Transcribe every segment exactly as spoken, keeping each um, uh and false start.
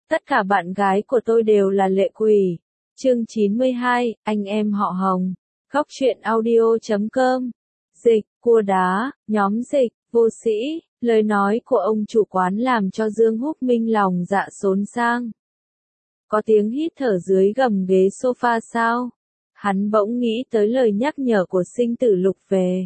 Tất cả bạn gái của tôi đều là lệ quỷ. Chương chín mươi hai, anh em họ Hồng. Góc truyện audio chấm com. Dịch, cua đá, nhóm dịch, vô sĩ. Lời nói của ông chủ quán làm cho Dương Húc Minh lòng dạ xốn sang. Có tiếng hít thở dưới gầm ghế sofa sao? Hắn bỗng nghĩ tới lời nhắc nhở của sinh tử lục về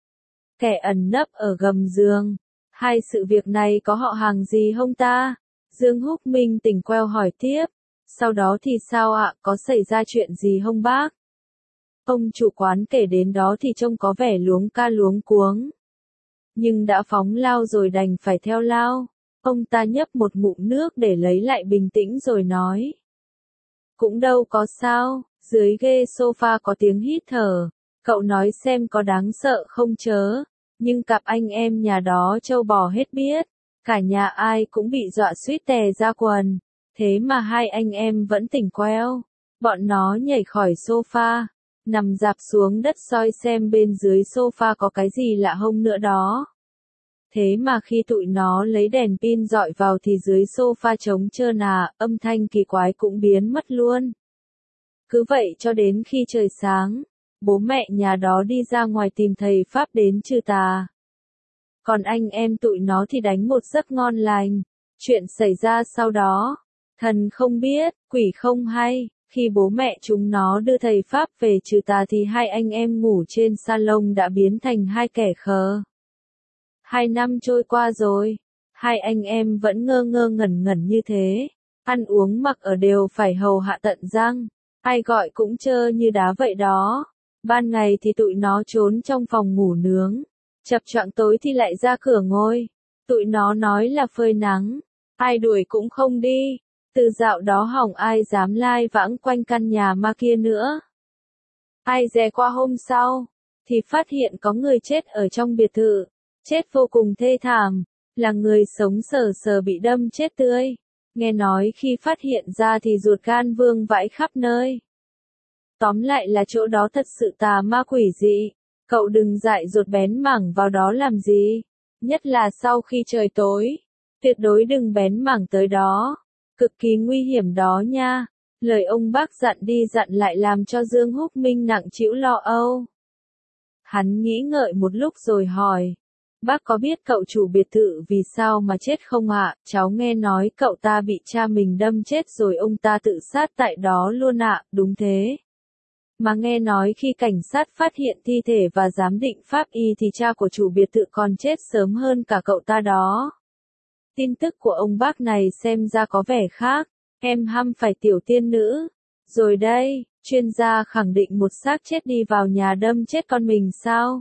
kẻ ẩn nấp ở gầm giường. Hai sự việc này có họ hàng gì hông ta? Dương Húc Minh tỉnh queo hỏi tiếp. Sau đó thì sao ạ, có xảy ra chuyện gì hông bác? Ông chủ quán kể đến đó thì trông có vẻ luống ca luống cuống. Nhưng đã phóng lao rồi đành phải theo lao. Ông ta nhấp một ngụm nước để lấy lại bình tĩnh rồi nói. Cũng đâu có sao, dưới ghế sofa có tiếng hít thở. Cậu nói xem có đáng sợ không chớ. Nhưng cặp anh em nhà đó trâu bò hết biết. Cả nhà ai cũng bị dọa suýt tè ra quần. Thế mà hai anh em vẫn tỉnh queo. Bọn nó nhảy khỏi sofa. Nằm dạp xuống đất soi xem bên dưới sofa có cái gì lạ hông nữa đó. Thế mà khi tụi nó lấy đèn pin dọi vào thì dưới sofa trống trơn à, âm thanh kỳ quái cũng biến mất luôn. Cứ vậy cho đến khi trời sáng, bố mẹ nhà đó đi ra ngoài tìm thầy Pháp đến trừ tà. Còn anh em tụi nó thì đánh một giấc ngon lành. Chuyện xảy ra sau đó, thần không biết, quỷ không hay. Khi bố mẹ chúng nó đưa thầy Pháp về trừ tà thì hai anh em ngủ trên salon đã biến thành hai kẻ khờ. Hai năm trôi qua rồi, hai anh em vẫn ngơ ngơ ngẩn ngẩn như thế. Ăn uống mặc ở đều phải hầu hạ tận răng. Ai gọi cũng trơ như đá vậy đó. Ban ngày thì tụi nó trốn trong phòng ngủ nướng. Chập choạng tối thì lại ra cửa ngồi. Tụi nó nói là phơi nắng. Ai đuổi cũng không đi. Từ dạo đó hỏng ai dám lai vãng quanh căn nhà ma kia nữa. Ai dè qua hôm sau, thì phát hiện có người chết ở trong biệt thự. Chết vô cùng thê thảm. Là người sống sờ sờ bị đâm chết tươi. Nghe nói khi phát hiện ra thì ruột gan vương vãi khắp nơi. Tóm lại là chỗ đó thật sự tà ma quỷ dị. Cậu đừng dại ruột bén mảng vào đó làm gì. Nhất là sau khi trời tối. Tuyệt đối đừng bén mảng tới đó. Cực kỳ nguy hiểm đó nha. Lời ông bác dặn đi dặn lại làm cho Dương Húc Minh nặng trĩu lo âu. Hắn nghĩ ngợi một lúc rồi hỏi. Bác có biết cậu chủ biệt thự vì sao mà chết không ạ? Cháu nghe nói cậu ta bị cha mình đâm chết rồi ông ta tự sát tại đó luôn ạ. Đúng thế. Mà nghe nói khi cảnh sát phát hiện thi thể và giám định pháp y thì cha của chủ biệt thự còn chết sớm hơn cả cậu ta đó. Tin tức của ông bác này xem ra có vẻ khác. Em hăm phải tiểu tiên nữ. Rồi đây, chuyên gia khẳng định một xác chết đi vào nhà đâm chết con mình sao?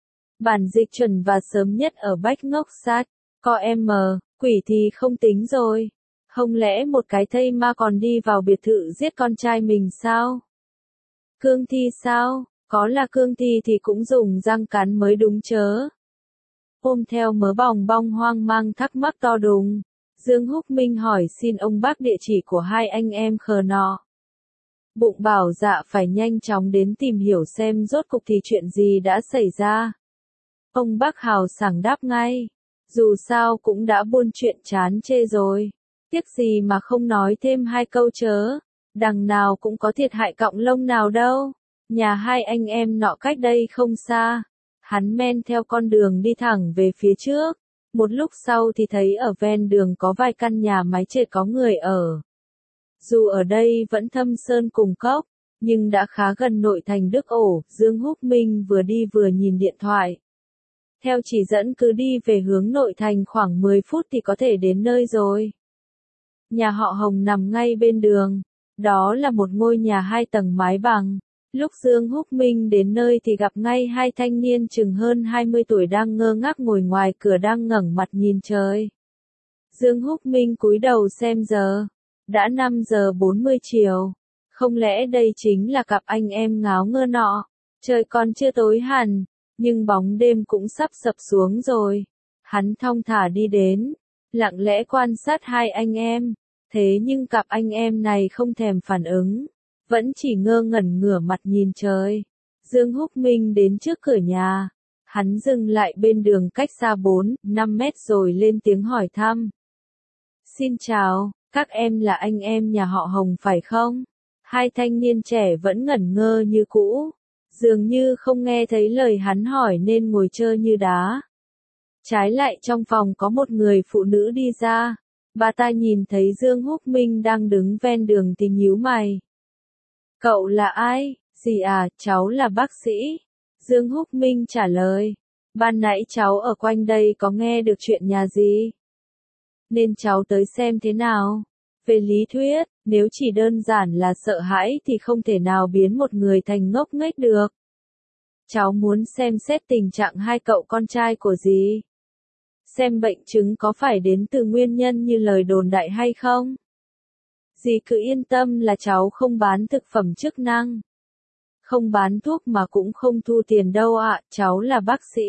Bản dịch chuẩn và sớm nhất ở Bách Ngốc Sát. Co em, quỷ thì không tính rồi. Không lẽ một cái thây ma còn đi vào biệt thự giết con trai mình sao? Cương thi sao? Có là cương thi thì cũng dùng răng cắn mới đúng chớ. Ôm theo mớ bòng bong hoang mang thắc mắc to đùng. Dương Húc Minh hỏi xin ông bác địa chỉ của hai anh em khờ nọ. Bụng bảo dạ phải nhanh chóng đến tìm hiểu xem rốt cục thì chuyện gì đã xảy ra. Ông bác hào sảng đáp ngay. Dù sao cũng đã buôn chuyện chán chê rồi. Tiếc gì mà không nói thêm hai câu chớ. Đằng nào cũng có thiệt hại cọng lông nào đâu. Nhà hai anh em nọ cách đây không xa. Hắn men theo con đường đi thẳng về phía trước. Một lúc sau thì thấy ở ven đường có vài căn nhà mái trệt có người ở. Dù ở đây vẫn thâm sơn cùng cốc, nhưng đã khá gần nội thành Đức Ổ. Dương Húc Minh vừa đi vừa nhìn điện thoại. Theo chỉ dẫn cứ đi về hướng nội thành khoảng mười phút thì có thể đến nơi rồi. Nhà họ Hồng nằm ngay bên đường. Đó là một ngôi nhà hai tầng mái bằng. Lúc Dương Húc Minh đến nơi thì gặp ngay hai thanh niên chừng hơn hai mươi tuổi đang ngơ ngác ngồi ngoài cửa đang ngẩng mặt nhìn trời. Dương Húc Minh cúi đầu xem giờ. Đã năm giờ bốn mươi chiều. Không lẽ đây chính là cặp anh em ngáo ngơ nọ? Trời còn chưa tối hẳn, nhưng bóng đêm cũng sắp sập xuống rồi. Hắn thong thả đi đến, lặng lẽ quan sát hai anh em. Thế nhưng cặp anh em này không thèm phản ứng. Vẫn chỉ ngơ ngẩn ngửa mặt nhìn trời. Dương Húc Minh đến trước cửa nhà. Hắn dừng lại bên đường cách xa bốn, năm mét rồi lên tiếng hỏi thăm. Xin chào, Các em là anh em nhà họ Hồng phải không? Hai thanh niên trẻ vẫn ngẩn ngơ như cũ, dường như không nghe thấy lời hắn hỏi nên ngồi trơ như đá. Trái lại trong phòng có một người phụ nữ đi ra, bà ta nhìn thấy Dương Húc Minh đang đứng ven đường thì nhíu mày. Cậu là ai? Dì à, cháu là bác sĩ. Dương Húc Minh trả lời. Ban nãy cháu ở quanh đây có nghe được chuyện nhà dì, nên cháu tới xem thế nào. Về lý thuyết, nếu chỉ đơn giản là sợ hãi thì không thể nào biến một người thành ngốc nghếch được. Cháu muốn xem xét tình trạng hai cậu con trai của dì. Xem bệnh chứng có phải đến từ nguyên nhân như lời đồn đại hay không. Dì cứ yên tâm là cháu không bán thực phẩm chức năng. Không bán thuốc mà cũng không thu tiền đâu ạ, cháu là bác sĩ.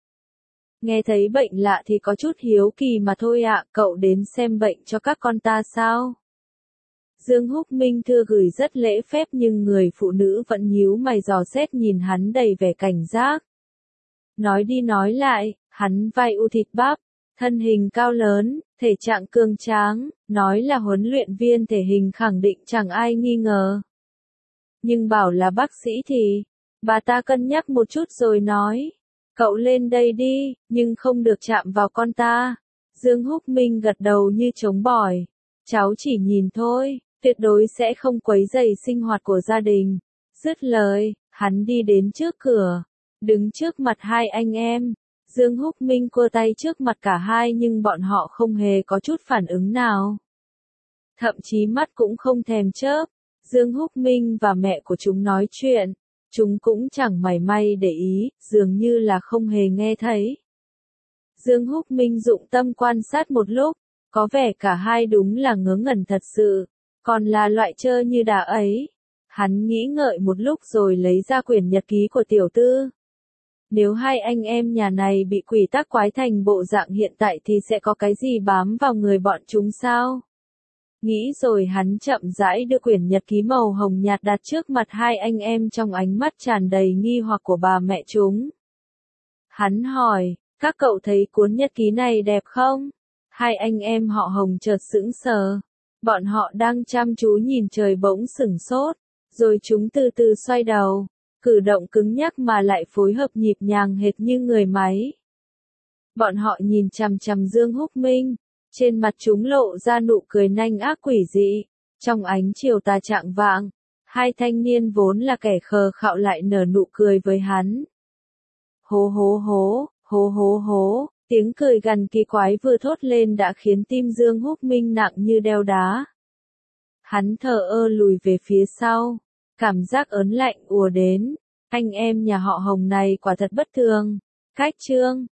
Nghe thấy bệnh lạ thì có chút hiếu kỳ mà thôi ạ, cậu đến xem bệnh cho các con ta sao? Dương Húc Minh thưa gửi rất lễ phép nhưng người phụ nữ vẫn nhíu mày dò xét nhìn hắn đầy vẻ cảnh giác. Nói đi nói lại, hắn vai u thịt bắp, thân hình cao lớn, thể trạng cường tráng, nói là huấn luyện viên thể hình khẳng định chẳng ai nghi ngờ. Nhưng bảo là bác sĩ thì, bà ta cân nhắc một chút rồi nói, cậu lên đây đi, nhưng không được chạm vào con ta. Dương Húc Minh gật đầu như chống bỏi, cháu chỉ nhìn thôi, tuyệt đối sẽ không quấy rầy sinh hoạt của gia đình. Dứt lời, hắn đi đến trước cửa, đứng trước mặt hai anh em. Dương Húc Minh cua tay trước mặt cả hai nhưng bọn họ không hề có chút phản ứng nào. Thậm chí mắt cũng không thèm chớp. Dương Húc Minh và mẹ của chúng nói chuyện, chúng cũng chẳng mảy may để ý, dường như là không hề nghe thấy. Dương Húc Minh dụng tâm quan sát một lúc, có vẻ cả hai đúng là ngớ ngẩn thật sự, còn là loại trơ như đà ấy. Hắn nghĩ ngợi một lúc rồi lấy ra quyển nhật ký của tiểu tư. Nếu hai anh em nhà này bị quỷ tác quái thành bộ dạng hiện tại thì sẽ có cái gì bám vào người bọn chúng sao? Nghĩ rồi hắn chậm rãi đưa quyển nhật ký màu hồng nhạt đặt trước mặt hai anh em trong ánh mắt tràn đầy nghi hoặc của bà mẹ chúng. Hắn hỏi, các cậu thấy cuốn nhật ký này đẹp không? Hai anh em họ Hồng chợt sững sờ. Bọn họ đang chăm chú nhìn trời bỗng sửng sốt, rồi chúng từ từ xoay đầu, cử động cứng nhắc mà lại phối hợp nhịp nhàng hệt như người máy. Bọn họ nhìn chằm chằm Dương Húc Minh. Trên mặt chúng lộ ra nụ cười nanh ác quỷ dị. Trong ánh chiều tà chạng vạng, hai thanh niên vốn là kẻ khờ khạo lại nở nụ cười với hắn. Hố hố hố, hố hố hố, tiếng cười gằn kỳ quái vừa thốt lên đã khiến tim Dương Húc Minh nặng như đeo đá. Hắn thờ ơ lùi về phía sau, cảm giác ớn lạnh ùa đến. Anh em nhà họ Hồng này quả thật bất thường. Cách chương